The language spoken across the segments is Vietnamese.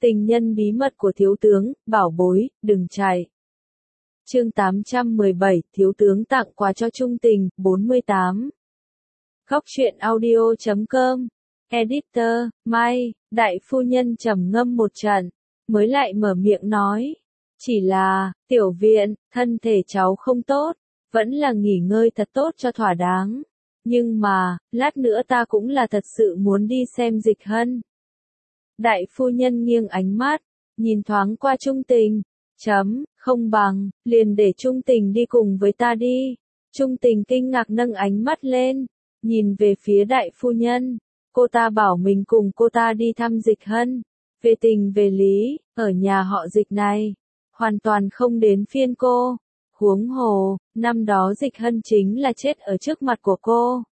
Tình nhân bí mật của thiếu tướng, bảo bối, đừng chạy. Chương 817, thiếu tướng tặng quà cho Trung Tình, 48. Góc truyện audio.com. Editor, Mai, đại phu nhân trầm ngâm một trận, mới lại mở miệng nói. Chỉ là, tiểu viện, thân thể cháu không tốt, vẫn là nghỉ ngơi thật tốt cho thỏa đáng. Nhưng mà, lát nữa ta cũng là thật sự muốn đi xem Dịch Hân. Đại phu nhân nghiêng ánh mắt, nhìn thoáng qua Trung Tình. Không bằng, liền để Trung Tình đi cùng với ta đi. Trung Tình kinh ngạc nâng ánh mắt lên, nhìn về phía đại phu nhân. Cô ta bảo mình cùng cô ta đi thăm Dịch Hân. Về tình về lý, ở nhà họ Dịch này, hoàn toàn không đến phiên cô. Huống hồ, năm đó Dịch Hân chính là chết ở trước mặt của cô.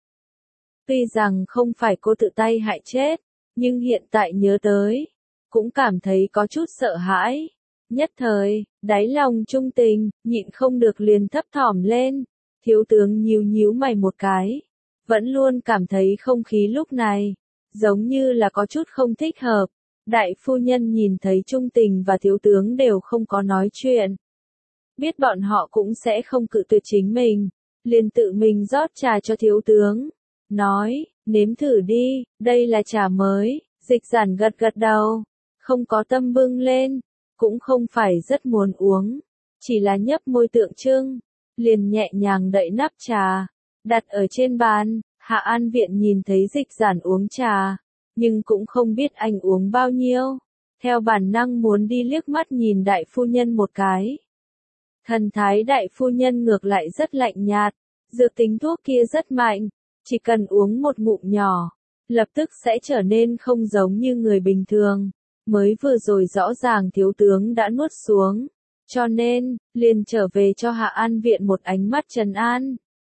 Tuy rằng không phải cô tự tay hại chết, nhưng hiện tại nhớ tới, cũng cảm thấy có chút sợ hãi. Nhất thời, đáy lòng Trung Tình, nhịn không được liền thấp thỏm lên. Thiếu tướng nhíu nhíu mày một cái, vẫn luôn cảm thấy không khí lúc này, giống như là có chút không thích hợp. Đại phu nhân nhìn thấy Trung Tình và thiếu tướng đều không có nói chuyện. Biết bọn họ cũng sẽ không cự tuyệt chính mình, liền tự mình rót trà cho thiếu tướng. Nói, nếm thử đi, đây là trà mới. Dịch Giản gật gật đầu, không có tâm bưng lên, cũng không phải rất muốn uống, chỉ là nhấp môi tượng trưng, liền nhẹ nhàng đậy nắp trà, đặt ở trên bàn. Hạ An Viện nhìn thấy Dịch Giản uống trà, nhưng cũng không biết anh uống bao nhiêu, theo bản năng muốn đi liếc mắt nhìn đại phu nhân một cái. Thần thái đại phu nhân ngược lại rất lạnh nhạt, dược tính thuốc kia rất mạnh, chỉ cần uống một ngụm nhỏ, lập tức sẽ trở nên không giống như người bình thường. Mới vừa rồi rõ ràng thiếu tướng đã nuốt xuống, cho nên, liền trở về cho Hạ An Viện một ánh mắt trấn an.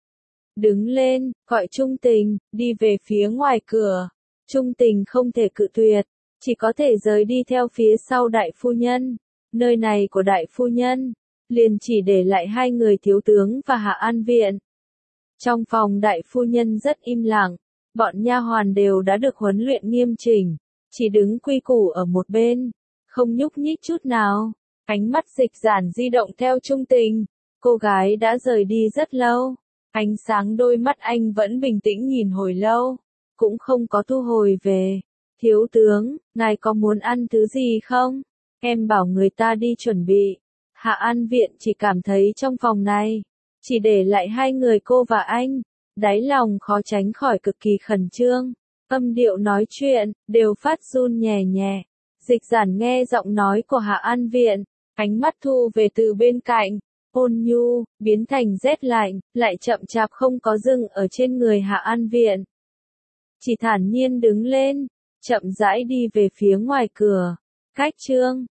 Đứng lên, gọi Trung Tình, đi về phía ngoài cửa. Trung Tình không thể cự tuyệt, chỉ có thể rời đi theo phía sau đại phu nhân. Nơi này của đại phu nhân, liền chỉ để lại hai người thiếu tướng và Hạ An Viện. Trong phòng đại phu nhân rất im lặng, bọn nha hoàn đều đã được huấn luyện nghiêm chỉnh, chỉ đứng quy củ ở một bên, không nhúc nhích chút nào. Ánh mắt Dịch Giản di động theo Trung Tình, cô gái đã rời đi rất lâu, ánh sáng đôi mắt anh vẫn bình tĩnh nhìn hồi lâu, cũng không có thu hồi về. Thiếu tướng, ngài có muốn ăn thứ gì không? Em bảo người ta đi chuẩn bị. Hạ An Viện chỉ cảm thấy trong phòng này, chỉ để lại hai người cô và anh, đáy lòng khó tránh khỏi cực kỳ khẩn trương. Âm điệu nói chuyện, đều phát run nhẹ nhẹ. Dịch Giản nghe giọng nói của Hạ An Viện, ánh mắt thu về từ bên cạnh, ôn nhu, biến thành rét lạnh, lại chậm chạp không có dừng ở trên người Hạ An Viện. Chỉ thản nhiên đứng lên, chậm rãi đi về phía ngoài cửa. Cách chương